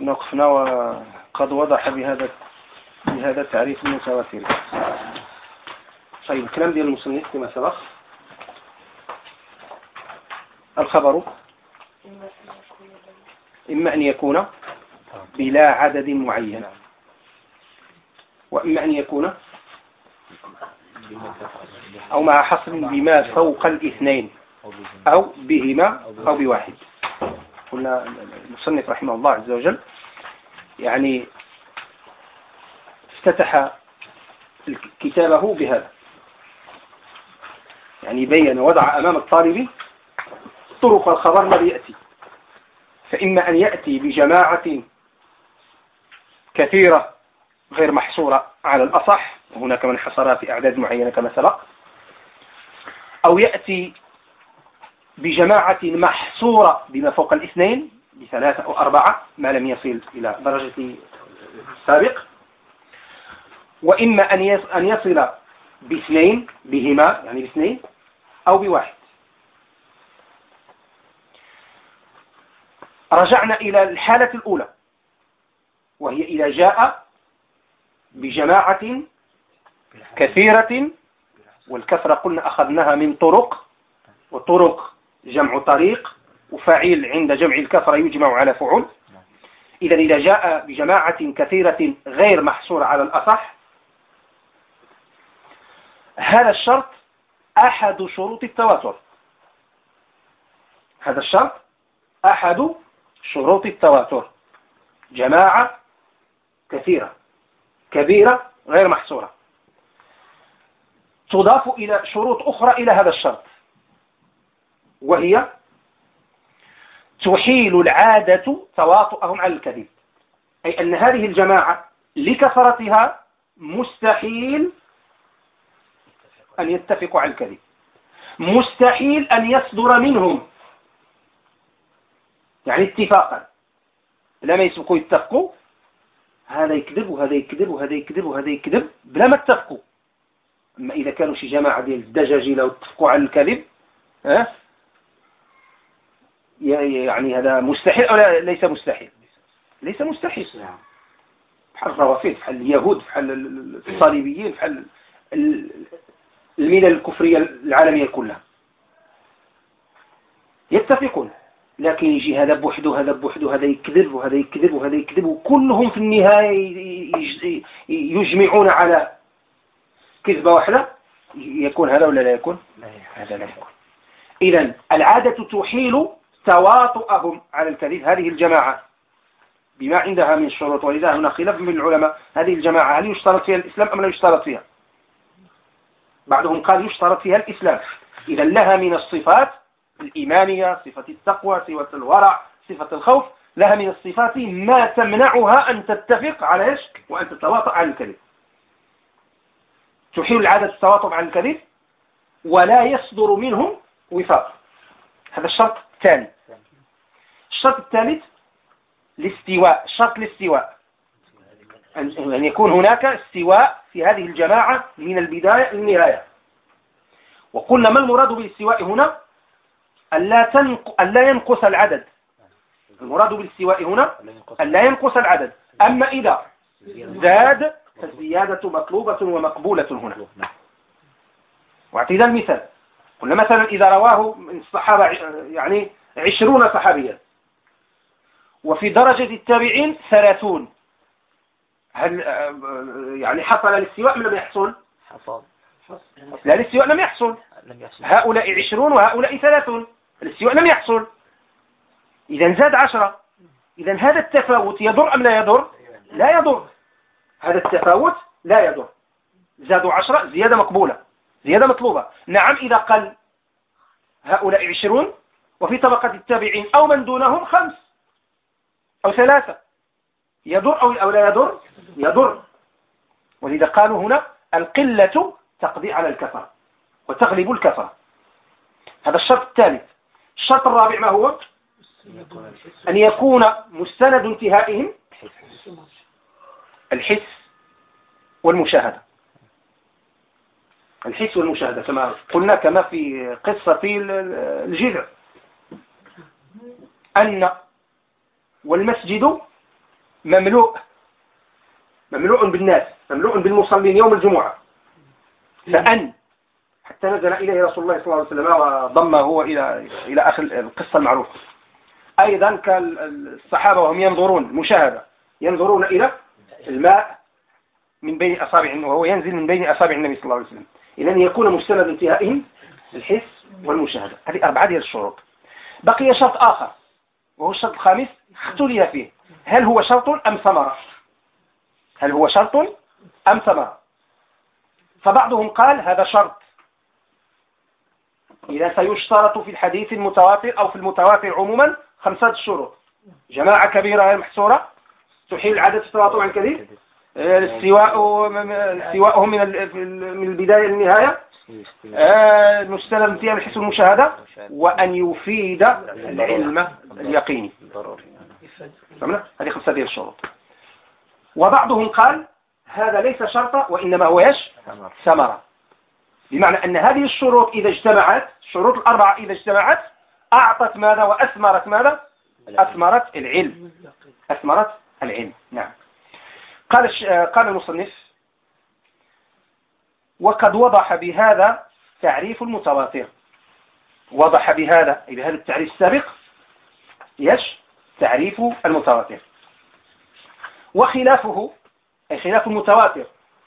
كنا وقفنا وقد وضح بهذا التعريف المتواتر. طيب الكلام ديال المصنف كما سبق. الخبر إما أن يكون بلا عدد معين، وإما أن يكون أو مع حصر بما فوق الاثنين أو بهما أو بواحد. قلنا المصنف رحمه الله عز وجل يعني افتتح كتابه بهذا، يعني بين وضع أمام الطالب طرق الخبر الذي يأتي، فإما أن يأتي بجماعة كثيرة غير محصورة على الأصح، وهناك من حصرها في أعداد معينة كما سبق، أو يأتي بجماعة محصورة بما فوق الاثنين بثلاثة أو أربعة ما لم يصل إلى درجة السابق، وإما أن يصل باثنين بهما يعني باثنين أو بواحد. رجعنا إلى الحالة الأولى، وهي إذا جاء بجماعة كثيرة، والكثرة قلنا أخذناها من طرق، وطرق جمع طريق، وفاعل عند جمع الكثرة يجمع على فعول. إذا إذا جاء بجماعة كثيرة غير محصورة على الأصح، هذا الشرط أحد شروط التواتر. هذا الشرط أحد شروط التواتر، جماعة كثيرة كبيرة غير محصورة. تضاف إلى شروط أخرى إلى هذا الشرط، وهي تحيل العادة تواطؤهم على الكذب، أي أن هذه الجماعة لكثرتها مستحيل أن يتفقوا على الكذب، مستحيل أن يصدر منهم يعني اتفاقا لما يسبقوا يتفقوا، هذا يكذب وهذا يكذب وهذا يكذب وهذا يكذب بلا ما اتفقوا. أما إذا كانوا شي جماعة ديال الدجاجلة واتفقوا على الكذب، يعني هذا مستحيل أو ليس مستحيل؟ ليس مستحيل. بحال الروافض، بحال اليهود، بحال الصليبيين، بحال الملل الكفرية العالمية كلها يتفقون، لكن يجي هذا بوحده هذا بوحده، هذا يكذب وهذا يكذب وهذا يكذب، وكلهم في النهاية يجمعون على كذبة واحدة. يكون هذا ولا لا يكون؟ هذا لا يكون. إذن العادة تحيل تواطؤهم على الكذب. هذه الجماعة بما عندها من شروط، ولذا هنا خلاف من العلماء، هذه الجماعة هل يشترط فيها الإسلام أم لا يشترط فيها؟ بعضهم قال يشترط فيها الإسلام. إذا لها من الصفات الإيمانية، صفة التقوى، صفة الورع، صفة الخوف، لها من الصفات ما تمنعها أن تتفق على إيش؟ وأن تتواطأ على الكذب. تحيل العادة التواطؤ على الكذب ولا يصدر منهم وفاق. هذا الشرط الثاني. الشرط الثالث الاستواء، شرط الاستواء، أن يكون هناك استواء في هذه الجماعة من البداية إلى النهاية. وقلنا ما المراد بالاستواء هنا؟ أن لا ينقص العدد. المراد بالاستواء هنا أن لا ينقص العدد. أما إذا زاد فالزيادة مطلوبة ومقبولة هنا. واعطينا المثال، قلنا مثلا إذا رواه من الصحابة يعني 20 صحابيا، وفي درجة التابعين 30، هل يعني حصل الاستواء من لم يحصل؟ حصل. لا، الاستواء لم يحصل. هؤلاء 20 وهؤلاء 30، الاستواء لم يحصل. إذا زاد 10. إذا هذا التفاوت يضر أم لا يضر؟ لا يضر. هذا التفاوت لا يضر. زادوا 10 زيادة مقبولة، زيادة مطلوبة. نعم إذا قل هؤلاء 20 وفي طبقة التابعين أو من دونهم 5 أو 3، يضر أو لا يضر؟ يضر. ولذا قالوا هنا القلة تقضي على الكثرة وتغلب الكثرة. هذا الشرط الثالث. الشرط الرابع ما هو؟ أن يكون مستند انتهائهم الحس والمشاهدة. الحس والمشاهدة كما قلنا، كما في قصة الجذع، أن والمسجد مملوء بالناس، مملوء بالمصلين يوم الجمعة، فأن حتى نزل إليه رسول الله صلى الله عليه وسلم وضمه هو إلى آخر القصة المعروفة. أيضا كان الصحابة وهم ينظرون مشاهدة، ينظرون إلى الماء من بين أصابع، وهو ينزل من بين أصابع النبي صلى الله عليه وسلم، إذن يكون مستند انتهائهم الحس والمشاهدة. هذه 4 ديال الشروط. بقي شرط آخر وهو الشرط الخامس، اختلف فيه هل هو شرط أم ثمرة، هل هو شرط أم ثمرة. فبعضهم قال هذا شرط، إذا سيشترط في الحديث المتواتر أو في المتواتر عموما 5 شروط: جماعة كبيرة غير محصورة، تحيل العدد في التواطؤ عن كثير، استواءهم من البداية للنهاية، مستند فيها الحس والمشاهدة، وأن يفيد العلم اليقيني. فهمنا؟ هذه 5 ديال الشروط. وبعضهم قال هذا ليس شرطا وإنما هو ثمرة، بمعنى أن هذه الشروط إذا اجتمعت، الشروط ال4 إذا اجتمعت أعطت ماذا وأثمرت ماذا؟ أثمرت العلم، أثمرت العلم. نعم. قال المصنف: وقد وضح بهذا تعريف المتواتر. وضح بهذا، أي بهذا التعريف السابق، تعريف المتواتر. وخلافه، أي خلاف المتواتر،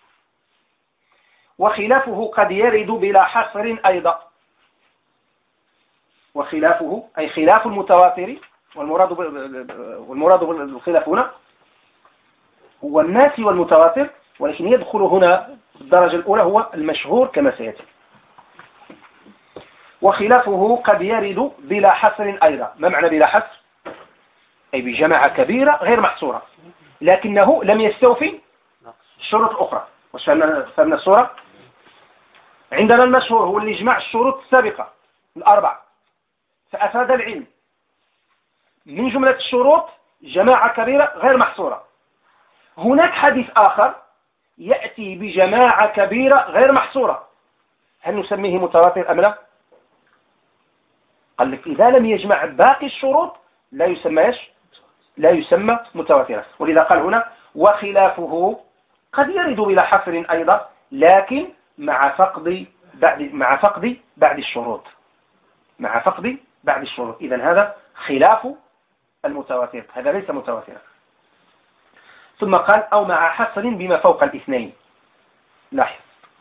وخلافه قد يرد بلا حصر أيضا. وخلافه أي خلاف المتواتر، والمراد بالخلاف هنا هو الناسي والمتواتر، ولكن يدخل هنا الدرجة الأولى هو المشهور كما سيأتي. وخلافه قد يرد بلا حصر أيضا. ما معنى بلا حصر؟ أي بجماعة كبيرة غير محصورة، لكنه لم يستوفي الشروط الأخرى. وش فهمنا الصورة؟ عندنا المشهور هو اللي يجمع الشروط السابقة 4 فأفاد العلم. من جملة الشروط جماعة كبيرة غير محصورة. هناك حديث آخر يأتي بجماعة كبيرة غير محصورة، هل نسميه متواتر أم لا؟ قال لك إذا لم يجمع باقي الشروط لا يسمى متواترا. ولذا قال هنا: وخلافه قد يرد بلا حصر أيضا، لكن مع فقد بعد الشروط، مع فقد بعد الشروط. إذن هذا خلاف المتواتر، هذا ليس متواترا. ثم قال: أو مع حصر بما فوق 2. لاحظ،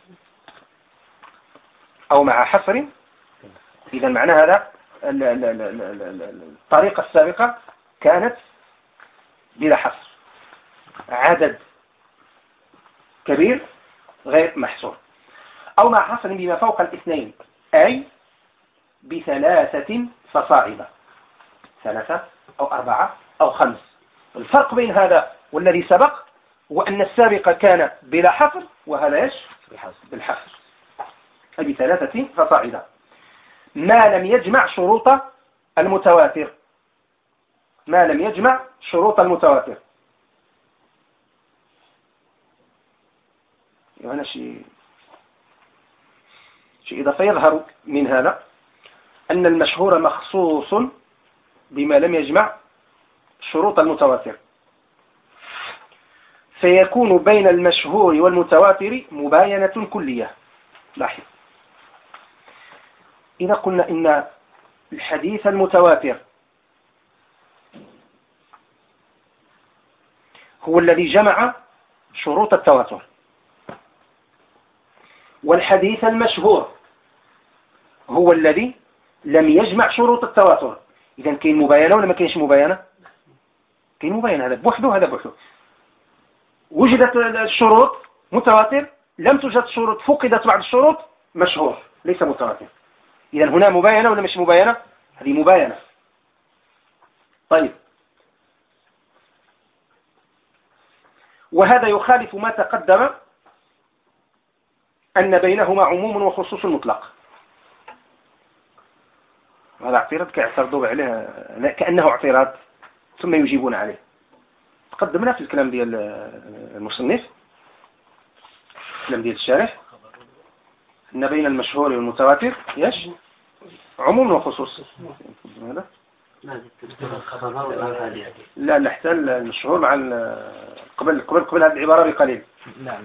أو مع حصر. إذا معنى هذا الطريقة السابقة كانت بلا حصر، عدد كبير غير محصور. أو مع حصر بما فوق 2، أي ب3 فصاعدا، 3 أو 4 أو 5. الفرق بين هذا والذي سبق هو أن السابق كان بلا حصر، وهذا بالحصر، أي ب3 فصاعدا، ما لم يجمع شروط المتواتر. ما لم يجمع شروط المتواتر. هنا شيء إضافة يظهر من هذا، أن المشهور مخصوص بما لم يجمع شروط المتواتر، فيكون بين المشهور والمتواتر مباينة كلية. لاحظ، إذا قلنا إن الحديث المتواتر هو الذي جمع شروط التواتر، والحديث المشهور هو الذي لم يجمع شروط التواتر، إذا كاين مباينة ولا ما كاينش مباينة؟ كاين مباينة، هذا بوحده هذا بوحده. وجدت الشروط متواتر، لم توجد الشروط، فقدت بعض الشروط، مشهور ليس متواتر. إذا هنا مباينة ولا مش مباينة؟ هذه مباينة. طيب، وهذا يخالف ما تقدم أن بينهما عموم وخصوص مطلق. هذا اعتراض كيعترضوا عليه كأنه اعتراض ثم يجيبون عليه. تقدمنا في الكلام ديال المصنف، الكلام ديال الشارح، أن بين المشهور والمتواتر عموم وخصوص. هذا لا حتى المشهور مع قبل هذه العبارة بقليل. نعم.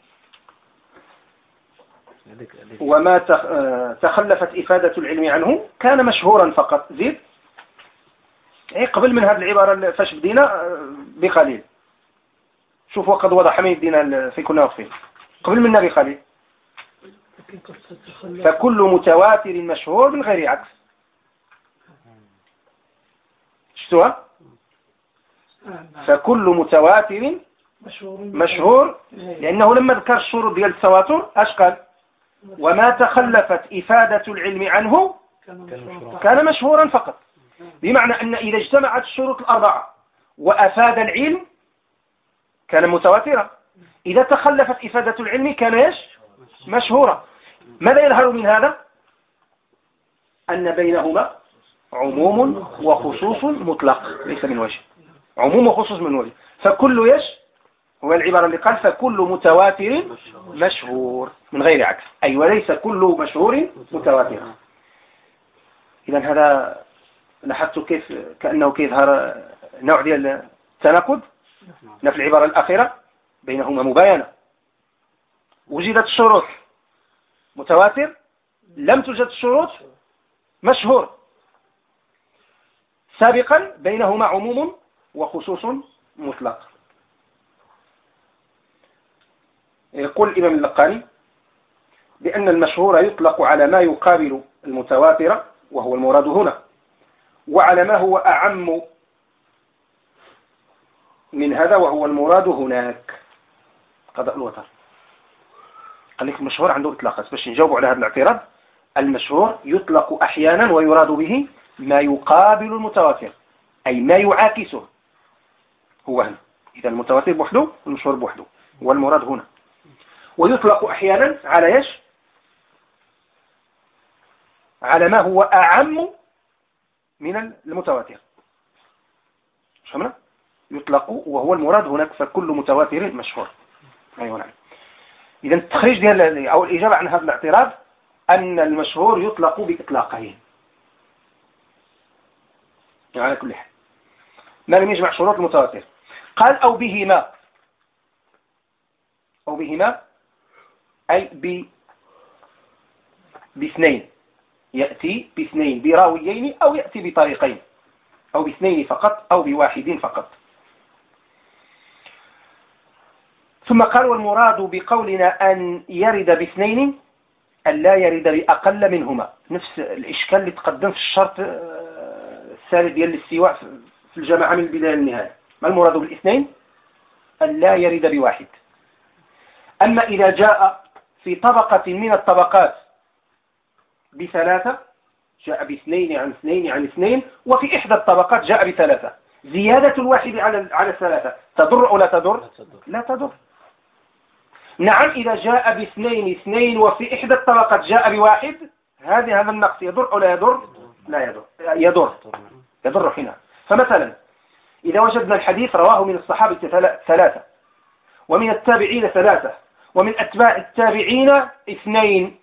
وما تخلفت إفادة العلم عنه كان مشهورا فقط. زيد قبل من هذه العبارة فاش بدينا بقليل. شوف وقد وضح من بدينا في كنا واقفين قبل منا بقليل. فكل متواتر مشهور من غير عكس. شفتوها؟ فكل متواتر مشهور لأنه لما ذكر الشروط ديال التواتر اش قال؟ وما تخلفت إفادة العلم عنه كان مشهورا فقط. بمعنى أن إذا اجتمعت الشروط الأربعة وأفاد العلم كان متواترا. إذا تخلفت إفادة العلم كان ايش؟ مشهورا. ماذا يظهر من هذا؟ أن بينهما عموم وخصوص مطلق ليس من وجه. عموم وخصوص من وجه. فكل ايش؟ هو العبارة اللي قال فكل متواتر مشهور من غير عكس. أي وليس كل مشهور متواتر. إذا هذا لاحظت كيف كأنه يظهر نوع ديال التناقض في العبارة الأخيرة بينهما مباينة. وجدت الشروط متواتر لم توجد الشروط مشهور. سابقا بينهما عموم وخصوص مطلق. يقول الإمام اللقاني بأن المشهور يطلق على ما يقابل المتواتر وهو المراد هنا، وعلى ما هو أعم من هذا وهو المراد هناك. قضاء الوتر. قال لك المشهور عنده إطلاقات. باش نجاوب على هذا الاعتراض، المشهور يطلق أحيانا ويراد به ما يقابل المتواتر أي ما يعاكسه. هو هنا إذا المتواتر بوحده والمشهور بوحده والمراد هنا. ويطلق أحيانا على ايش؟ على ما هو أعم من المتواتر. فهمنا؟ يطلق وهو المراد هناك فكل متواتر مشهور. أيوة نعم. إذا التخريج ديال أو الإجابة عن هذا الاعتراض أن المشهور يطلق بإطلاقين على كل حال ما لم يجمع شروط المتواتر. قال أو بهما أي باثنين. يأتي باثنين براويين أو يأتي بطريقين أو باثنين فقط أو بواحد فقط. ثم قال والمراد بقولنا أن يرد باثنين أن لا يرد بأقل منهما. نفس الإشكال اللي تقدم في الشرط الثالث ديال الاستواء في الجماعة من البداية للنهاية. ما المراد بالاثنين؟ أن لا يرد بواحد. أما إذا جاء في طبقة من الطبقات بثلاثة جاء باثنين عن اثنين عن اثنين، وفي إحدى الطبقات جاء بثلاثة، زيادة الواحد على الثلاثة تضر أو لا تضر؟ لا تضر. نعم إذا جاء باثنين اثنين وفي إحدى الطبقات جاء بواحد هذا النقص يضر أو لا يضر؟ لا يضر. يضر حينها. فمثلا إذا وجدنا الحديث رواه من الصحابة ثلاثة ومن التابعين ثلاثة ومن أتباع التابعين اثنين،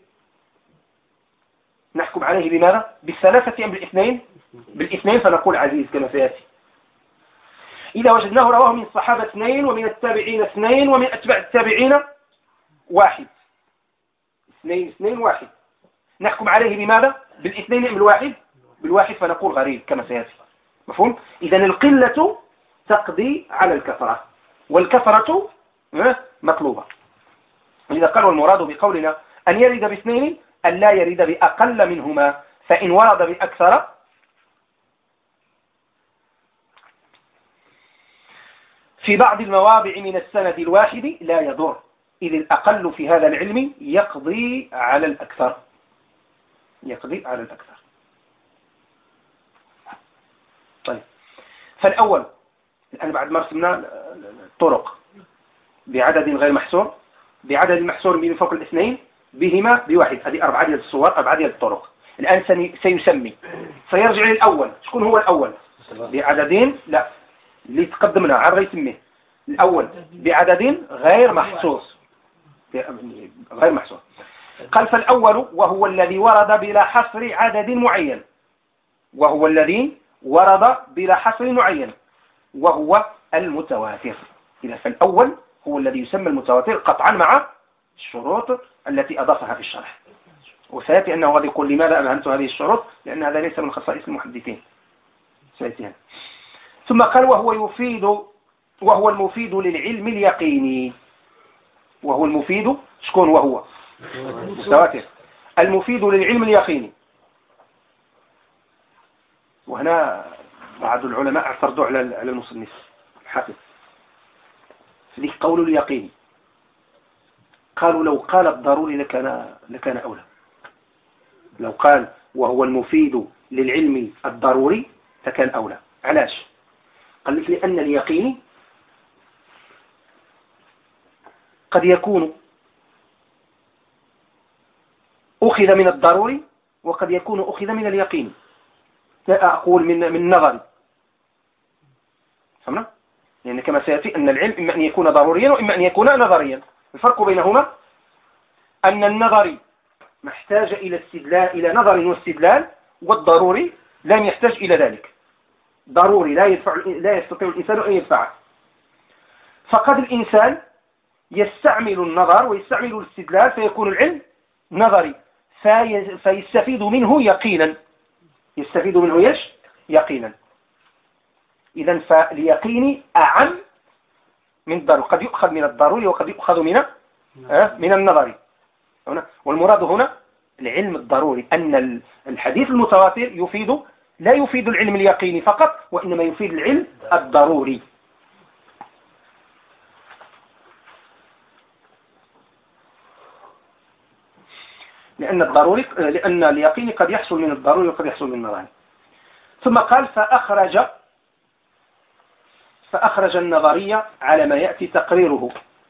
نحكم عليه بماذا؟ بالثلاثة أم بالاثنين؟ بالاثنين فنقول عزيز كما سيأتي. إذا وجدناه رواه من الصحابة اثنين ومن التابعين اثنين ومن أتباع التابعين واحد، اثنين واحد، نحكم عليه بماذا؟ بالاثنين أم بالواحد؟ بالواحد فنقول غريب كما سيأتي. مفهوم؟ إذا القلة تقضي على الكثرة والكثرة مطلوبة. إذا قالوا المراد بقولنا أن يرد باثنين أن لا يرد بأقل منهما، فإن ورد بأكثر في بعض المواضع من السند الواحد لا يضر، إذ الأقل في هذا العلم يقضي على الأكثر. طيب، فالأول الآن بعد ما رسمنا الطرق بعدد غير محصور، بعدد محصور من فوق الاثنين، بهما بواحد، هذه 4 ديال الصور، 4 ديال الطرق. الآن سيسمي، سيرجع للأول. شكون هو الأول؟ بعددين لا اللي تقدمنا عاد غيسميه الأول بعدد غير محصور. قال فالأول وهو الذي ورد بلا حصر عدد معين، وهو الذي ورد بلا حصر معين وهو المتواتر. إذا فالأول هو الذي يسمى المتواتر قطعا مع الشروط التي أضافها في الشرح، وسيأتي أنه قد يقول لماذا أمهلت هذه الشروط، لأن هذا ليس من خصائص المحدثين سيأتي. ثم قال وهو المفيد للعلم اليقيني. وهو المفيد شكون؟ وهو متواتر المفيد للعلم اليقيني. وهنا بعض العلماء اعترضوا على المصنف الحافظ في قول اليقين، قالوا لو قال الضروري لكان أولى. لو قال وهو المفيد للعلم الضروري لكان أولى. علاش؟ قال لك لأن اليقين قد يكون أخذ من الضروري وقد يكون أخذ من اليقين، لا أقول من النظر. فهمنا؟ لأن كما سيأتي أن العلم إما أن يكون ضروريا وإما أن يكون نظريا. الفرق بينهما أن النظري محتاج إلى نظر واستدلال، والضروري لم يحتاج إلى ذلك. ضروري لا يستطيع الإنسان أن يدفعه. فقد الإنسان يستعمل النظر ويستعمل الاستدلال فيكون العلم نظري فيستفيد منه يقينا. يستفيد منه يقينا. إذن فاليقين أعم من الضروري. قد يؤخذ من الضروري وقد يؤخذ من النظري. والمراد هنا العلم الضروري، أن الحديث المتواتر لا يفيد العلم اليقيني فقط، وإنما يفيد العلم الضروري. لأن اليقين قد يحصل من الضروري وقد يحصل من النظري. ثم قال فأخرج النظرية على ما يأتي تقريره.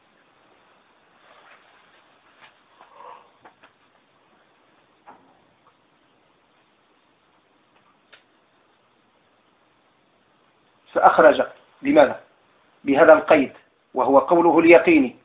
فأخرج بماذا؟ بهذا القيد وهو قوله اليقيني.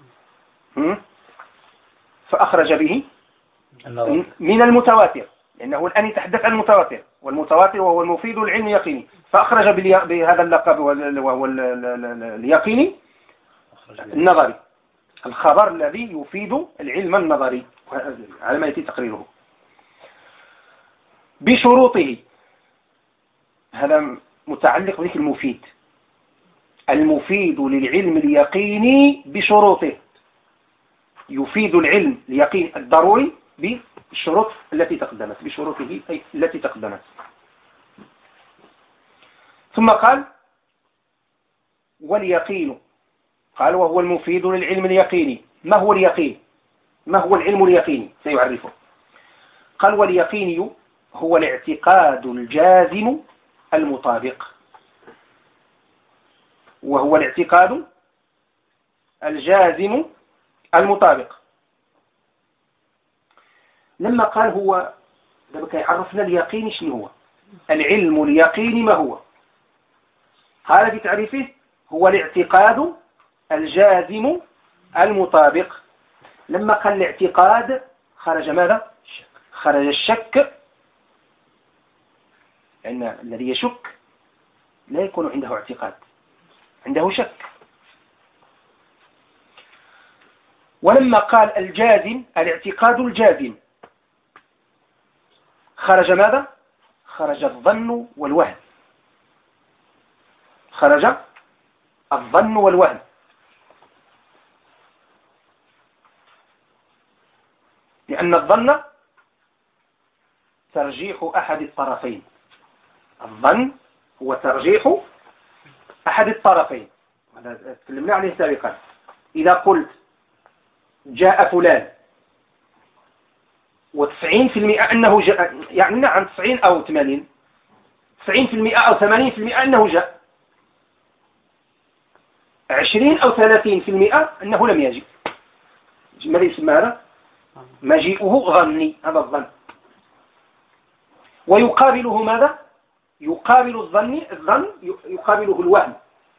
فأخرج به من المتواتر، لأنه الآن يتحدث عن المتواتر، والمتواتر وهو المفيد للعلم اليقيني. فأخرج بهذا اللقب وهو اليقيني النظري، الخبر الذي يفيد العلم النظري على ما يأتي تقريره بشروطه. هذا متعلق بذلك المفيد للعلم اليقيني بشروطه. يفيد العلم اليقين الضروري بالشروط التي تقدمت، بشروطه أي التي تقدمت. ثم قال واليقين، قال وهو المفيد للعلم اليقيني. ما هو اليقين؟ ما هو العلم اليقيني؟ سيعرفه. قال واليقين هو الاعتقاد الجازم المطابق. وهو الاعتقاد الجازم المطابق. لما قال هو دابا كيعرفنا اليقين شنو هو، العلم اليقيني ما هو؟ قال بتعريفه هو الاعتقاد الجازم المطابق. لما قال الاعتقاد خرج ماذا؟ خرج الشك، لأن الذي يشك لا يكون عنده اعتقاد، عنده شك. ولما قال الجازم الاعتقاد الجازم خرج ماذا؟ خرج الظن والوهم. خرج الظن والوهم. لأن الظن ترجيح أحد الطرفين. الظن هو ترجيح أحد الطرفين، هذا تكلمنا عليه سابقا. إذا قلت جاء فلان و90% أنه جاء، يعني نعم 90 أو 80، 90% أو 80% أنه جاء، 20 أو 30% أنه لم يجي. ماذا يسمى هذا؟ مجيئه ظني، هذا الظن. ويقابله ماذا؟ يقابل الظن يقابله الوهم.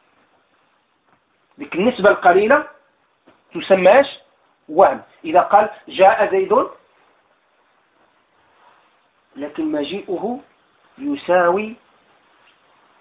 ذيك النسبة القليلة تسماش وهم. إذا قال جاء زيد لكن مجيئه يساوي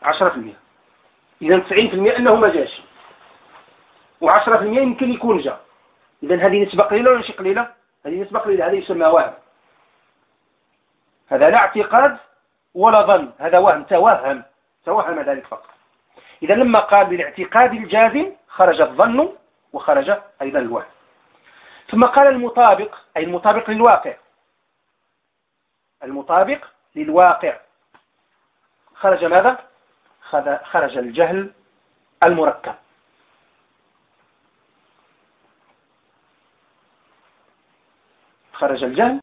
10%. إذا 90% أنه ما جاش، و10% يمكن يكون جاء. إذا هذه نسبة قليلة ولا شيء قليلة؟ هذه نسبة قليلة. هذا يسمى وهم. هذا لا اعتقاد ولا ظن، هذا وهم، توهم ذلك فقط. إذا لما قال بالاعتقاد الجازم خرج الظن وخرج أيضا الوهم. ثم قال المطابق، أي المطابق للواقع. المطابق للواقع خرج ماذا؟ خرج الجهل المركب. خرج الجهل